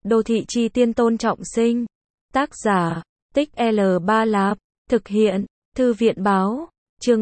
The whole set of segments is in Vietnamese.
Đô thị chi tiên Tôn Trọng Sinh. Tác giả, Tích L3 Lạp. Thực hiện, Thư viện báo. Chương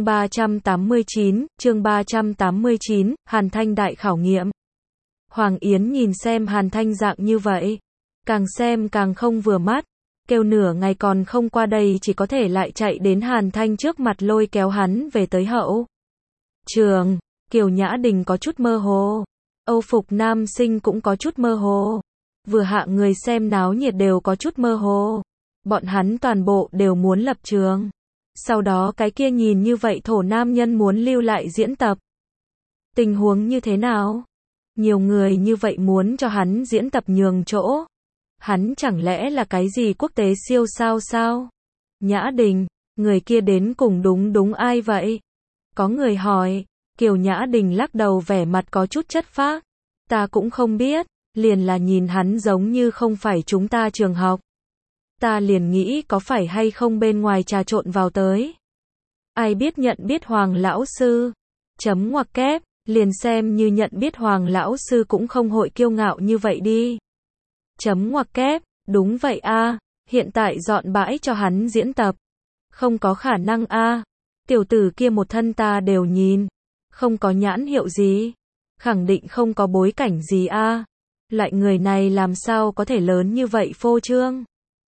389, Hàn Thanh đại khảo nghiệm. Hoàng Yến nhìn xem Hàn Thanh dạng như vậy, càng xem càng không vừa mắt, kêu nửa ngày còn không qua đây chỉ có thể lại chạy đến Hàn Thanh trước mặt lôi kéo hắn về tới hậu trường. Kiều Nhã Đình có chút mơ hồ, Âu phục nam sinh cũng có chút mơ hồ, vừa hạ người xem náo nhiệt đều có chút mơ hồ. Bọn hắn toàn bộ đều muốn lập trường. Sau đó cái kia nhìn như vậy thổ nam nhân muốn lưu lại diễn tập. Tình huống như thế nào? Nhiều người như vậy muốn cho hắn diễn tập nhường chỗ. Hắn chẳng lẽ là cái gì quốc tế siêu sao sao? Nhã Đình, người kia đến cùng đúng ai vậy? Có người hỏi. Kiều Nhã Đình lắc đầu vẻ mặt có chút chất phác. Ta cũng không biết, liền là nhìn hắn giống như không phải chúng ta trường học. Ta liền nghĩ có phải hay không bên ngoài trà trộn vào tới. Ai biết nhận biết Hoàng lão sư. Chấm ngoặc kép, liền xem như nhận biết Hoàng lão sư cũng không hội kiêu ngạo như vậy đi. Chấm ngoặc kép, đúng vậy a, hiện tại dọn bãi cho hắn diễn tập. Không có khả năng a, tiểu tử kia một thân ta đều nhìn, không có nhãn hiệu gì, khẳng định không có bối cảnh gì a. Loại người này làm sao có thể lớn như vậy phô trương.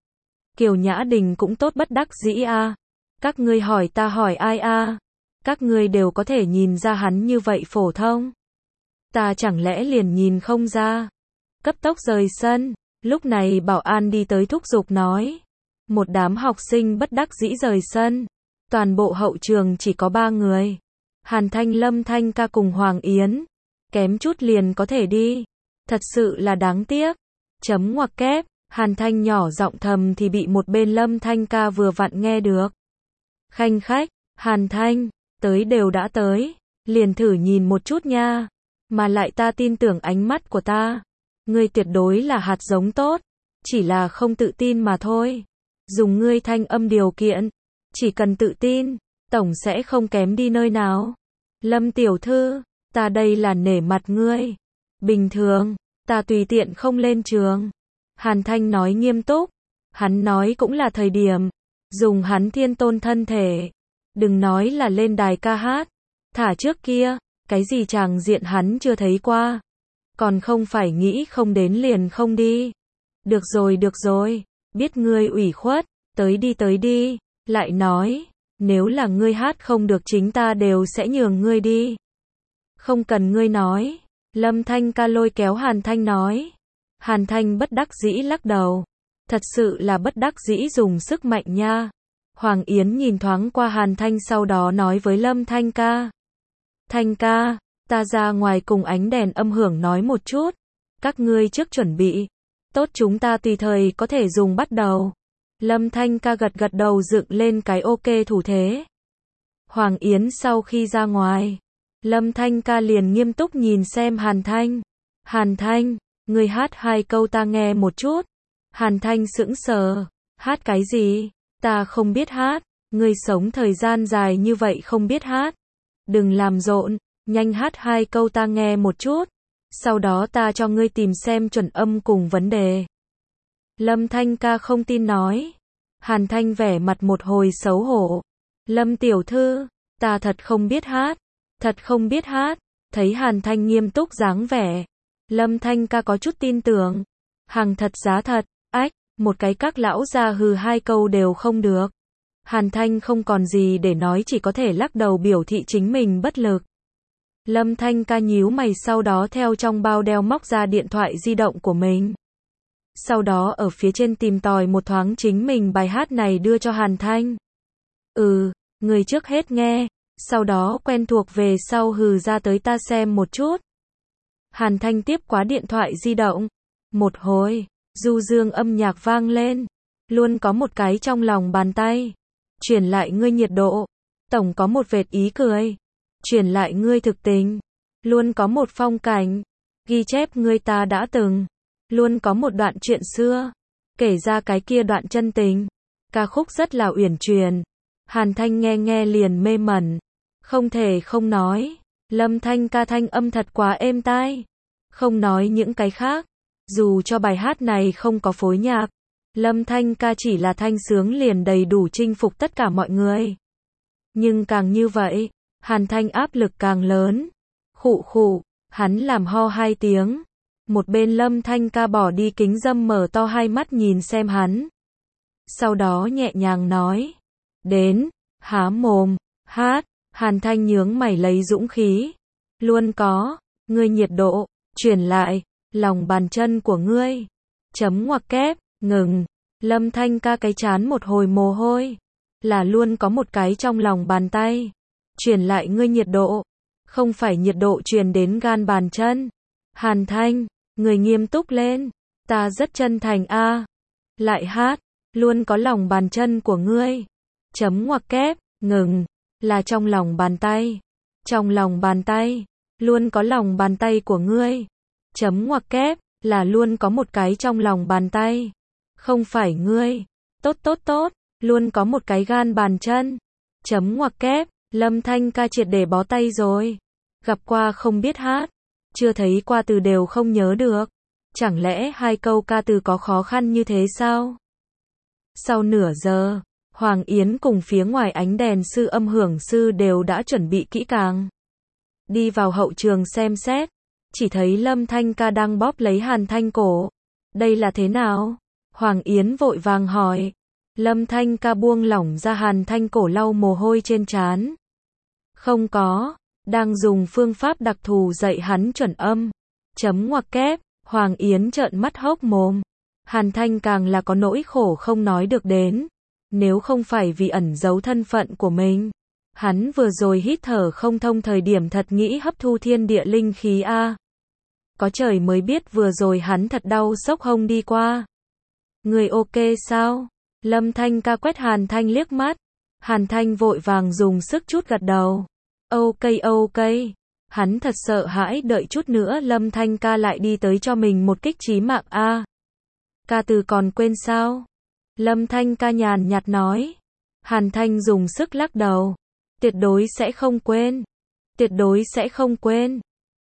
Kiều Nhã Đình cũng tốt bất đắc dĩ a. Các ngươi hỏi ta hỏi ai a? Các ngươi đều có thể nhìn ra hắn như vậy phổ thông. Ta chẳng lẽ liền nhìn không ra? Cấp tốc rời sân, lúc này bảo an đi tới thúc giục nói. Một đám học sinh bất đắc dĩ rời sân. Toàn bộ hậu trường chỉ có 3 người. Hàn Thanh, Lâm Thanh ca cùng Hoàng Yến. Kém chút liền có thể đi. Thật sự là đáng tiếc. Chấm ngoặc kép. Hàn Thanh nhỏ giọng thầm thì bị một bên Lâm Thanh ca vừa vặn nghe được. Khanh khách, Hàn Thanh, tới đều đã tới, liền thử nhìn một chút nha. Mà lại ta tin tưởng ánh mắt của ta. Ngươi tuyệt đối là hạt giống tốt, chỉ là không tự tin mà thôi. Dùng ngươi thanh âm điều kiện, chỉ cần tự tin, tổng sẽ không kém đi nơi nào. Lâm tiểu thư, ta đây là nể mặt ngươi. Bình thường, ta tùy tiện không lên trường. Hàn Thanh nói nghiêm túc, hắn nói cũng là thời điểm, dùng hắn thiên tôn thân thể, đừng nói là lên đài ca hát, thả trước kia, cái gì tràng diện hắn chưa thấy qua, còn không phải nghĩ không đến liền không đi. Được rồi, biết ngươi ủy khuất, tới đi, lại nói, nếu là ngươi hát không được chính ta đều sẽ nhường ngươi đi. Không cần ngươi nói, Lâm Thanh ca lôi kéo Hàn Thanh nói. Hàn Thanh bất đắc dĩ lắc đầu. Thật sự là bất đắc dĩ dùng sức mạnh nha. Hoàng Yến nhìn thoáng qua Hàn Thanh sau đó nói với Lâm Thanh ca. Thanh ca, ta ra ngoài cùng ánh đèn âm hưởng nói một chút. Các ngươi trước chuẩn bị. Tốt, chúng ta tùy thời có thể dùng bắt đầu. Lâm Thanh ca gật đầu dựng lên cái ok thủ thế. Hoàng Yến sau khi ra ngoài, Lâm Thanh ca liền nghiêm túc nhìn xem Hàn Thanh. Hàn Thanh, ngươi hát 2 câu ta nghe một chút. Hàn Thanh sững sờ. Hát cái gì? Ta không biết hát. Ngươi sống thời gian dài như vậy không biết hát. Đừng làm rộn, nhanh hát 2 câu ta nghe một chút. Sau đó ta cho ngươi tìm xem chuẩn âm cùng vấn đề. Lâm Thanh ca không tin nói. Hàn Thanh vẻ mặt một hồi xấu hổ. Lâm tiểu thư, ta thật không biết hát. Thật không biết hát. Thấy Hàn Thanh nghiêm túc dáng vẻ, Lâm Thanh ca có chút tin tưởng. Hàng thật giá thật, ách, một cái các lão gia hừ 2 câu đều không được. Hàn Thanh không còn gì để nói, chỉ có thể lắc đầu biểu thị chính mình bất lực. Lâm Thanh ca nhíu mày, sau đó theo trong bao đeo móc ra điện thoại di động của mình. Sau đó ở phía trên tìm tòi một thoáng chính mình bài hát này đưa cho Hàn Thanh. Người trước hết nghe, sau đó quen thuộc về sau hừ ra tới ta xem một chút. Hàn Thanh tiếp quá điện thoại di động. Một hồi, du dương âm nhạc vang lên. Luôn có một cái trong lòng bàn tay. Truyền lại ngươi nhiệt độ. Tổng có một vệt ý cười. Truyền lại ngươi thực tình. Luôn có một phong cảnh. Ghi chép ngươi ta đã từng. Luôn có một đoạn chuyện xưa. Kể ra cái kia đoạn chân tình. Ca khúc rất là uyển chuyển. Hàn Thanh nghe liền mê mẩn. Không thể không nói. Lâm Thanh ca thanh âm thật quá êm tai. Không nói những cái khác. Dù cho bài hát này không có phối nhạc, Lâm Thanh ca chỉ là thanh sướng liền đầy đủ chinh phục tất cả mọi người. Nhưng càng như vậy, Hàn Thanh áp lực càng lớn. Khụ khụ, hắn làm ho 2 tiếng. Một bên Lâm Thanh ca bỏ đi kính râm mở to hai mắt nhìn xem hắn. Sau đó nhẹ nhàng nói. Đến, há mồm, hát. Hàn Thanh nhướng mày lấy dũng khí. Luôn có, ngươi nhiệt độ, truyền lại, lòng bàn chân của ngươi. Chấm ngoặc kép, ngừng. Lâm Thanh ca cái chán một hồi mồ hôi. Là luôn có một cái trong lòng bàn tay. Truyền lại ngươi nhiệt độ. Không phải nhiệt độ truyền đến gan bàn chân. Hàn Thanh, người nghiêm túc lên. Ta rất chân thành a. Lại hát, luôn có lòng bàn chân của ngươi. Chấm ngoặc kép, ngừng. Là trong lòng bàn tay. Trong lòng bàn tay. Luôn có lòng bàn tay của ngươi. Chấm ngoặc kép, là luôn có một cái trong lòng bàn tay. Không phải ngươi. Tốt tốt tốt, luôn có một cái gan bàn chân. Chấm ngoặc kép, Lâm Thanh ca triệt để bó tay rồi. Gặp qua không biết hát. Chưa thấy qua từ đều không nhớ được. Chẳng lẽ 2 câu ca từ có khó khăn như thế sao? Sau nửa giờ, Hoàng Yến cùng phía ngoài ánh đèn sư âm hưởng sư đều đã chuẩn bị kỹ càng. Đi vào hậu trường xem xét, chỉ thấy Lâm Thanh ca đang bóp lấy Hàn Thanh cổ. Đây là thế nào? Hoàng Yến vội vàng hỏi. Lâm Thanh ca buông lỏng ra Hàn Thanh cổ lau mồ hôi trên trán. Không có, đang dùng phương pháp đặc thù dạy hắn chuẩn âm. Chấm ngoặc kép, Hoàng Yến trợn mắt hốc mồm. Hàn Thanh càng là có nỗi khổ không nói được đến. Nếu không phải vì ẩn giấu thân phận của mình, hắn vừa rồi hít thở không thông thời điểm thật nghĩ hấp thu thiên địa linh khí a. Có trời mới biết vừa rồi hắn thật đau sốc hông đi qua. Người ok sao? Lâm Thanh ca quét Hàn Thanh liếc mắt. Hàn Thanh vội vàng dùng sức chút gật đầu. Ok ok. Hắn thật sợ hãi đợi chút nữa Lâm Thanh ca lại đi tới cho mình một kích chí mạng a. Ca từ còn quên sao? Lâm Thanh ca nhàn nhạt nói. Hàn Thanh dùng sức lắc đầu. Tuyệt đối sẽ không quên. Tuyệt đối sẽ không quên.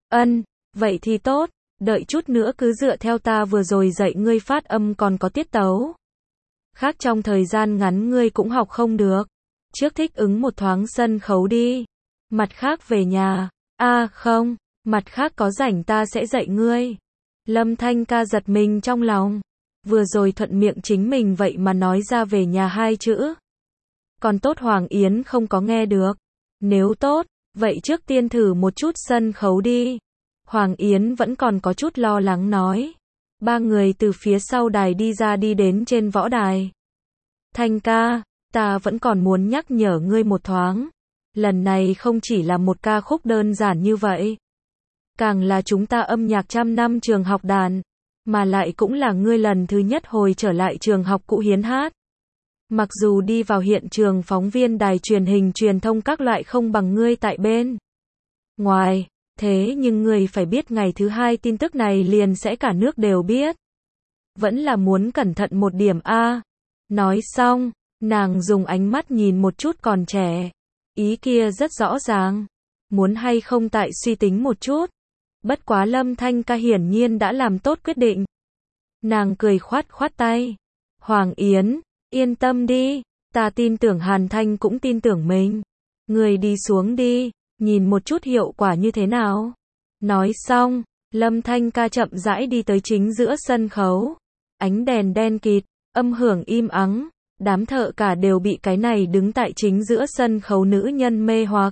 Vậy thì tốt. Đợi chút nữa cứ dựa theo ta vừa rồi dạy ngươi phát âm còn có tiết tấu. Khác trong thời gian ngắn ngươi cũng học không được. Trước thích ứng một thoáng sân khấu đi. Mặt khác về nhà. Không. Mặt khác có rảnh ta sẽ dạy ngươi. Lâm Thanh ca giật mình trong lòng. Vừa rồi thuận miệng chính mình vậy mà nói ra về nhà 2 chữ. Còn tốt Hoàng Yến không có nghe được. Nếu tốt, vậy trước tiên thử một chút sân khấu đi. Hoàng Yến vẫn còn có chút lo lắng nói. 3 người từ phía sau đài đi ra đi đến trên võ đài. Thanh ca, ta vẫn còn muốn nhắc nhở ngươi một thoáng. Lần này không chỉ là một ca khúc đơn giản như vậy. Càng là chúng ta âm nhạc 100 năm trường học đàn. Mà lại cũng là ngươi lần thứ nhất hồi trở lại trường học cũ hiến hát. Mặc dù đi vào hiện trường phóng viên đài truyền hình truyền thông các loại không bằng ngươi tại bên ngoài, thế nhưng ngươi phải biết ngày thứ 2 tin tức này liền sẽ cả nước đều biết. Vẫn là muốn cẩn thận một điểm a. Nói xong, nàng dùng ánh mắt nhìn một chút còn trẻ. Ý kia rất rõ ràng. Muốn hay không tại suy tính một chút. Bất quá Lâm Thanh ca hiển nhiên đã làm tốt quyết định. Nàng cười khoát khoát tay. Hoàng Yến, yên tâm đi. Ta tin tưởng Hàn Thanh cũng tin tưởng mình. Người đi xuống đi. Nhìn một chút hiệu quả như thế nào. Nói xong, Lâm Thanh ca chậm rãi đi tới chính giữa sân khấu. Ánh đèn đen kịt, âm hưởng im ắng. Đám thợ cả đều bị cái này đứng tại chính giữa sân khấu nữ nhân mê hoặc.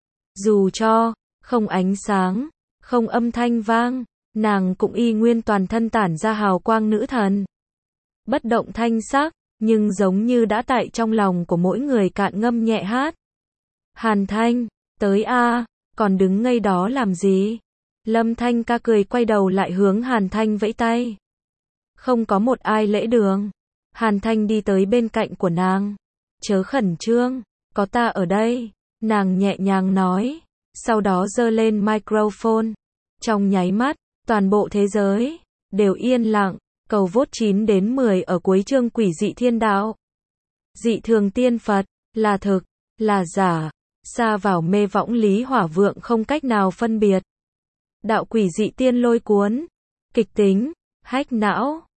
Dù cho, không ánh sáng, không âm thanh vang, nàng cũng y nguyên toàn thân tản ra hào quang nữ thần. Bất động thanh sắc, nhưng giống như đã tại trong lòng của mỗi người cạn ngâm nhẹ hát. Hàn Thanh, tới a, còn đứng ngây đó làm gì? Lâm Thanh ca cười quay đầu lại hướng Hàn Thanh vẫy tay. Không có một ai lễ đường. Hàn Thanh đi tới bên cạnh của nàng. Chớ khẩn trương, có ta ở đây. Nàng nhẹ nhàng nói. Sau đó giơ lên microphone. Trong nháy mắt, toàn bộ thế giới đều yên lặng. Cầu vote 9 đến 10 ở cuối chương quỷ dị thiên đạo. Dị thường tiên Phật, là thực, là giả. Xa vào mê võng lý hỏa vượng không cách nào phân biệt. Đạo quỷ dị tiên lôi cuốn. Kịch tính, Hack não.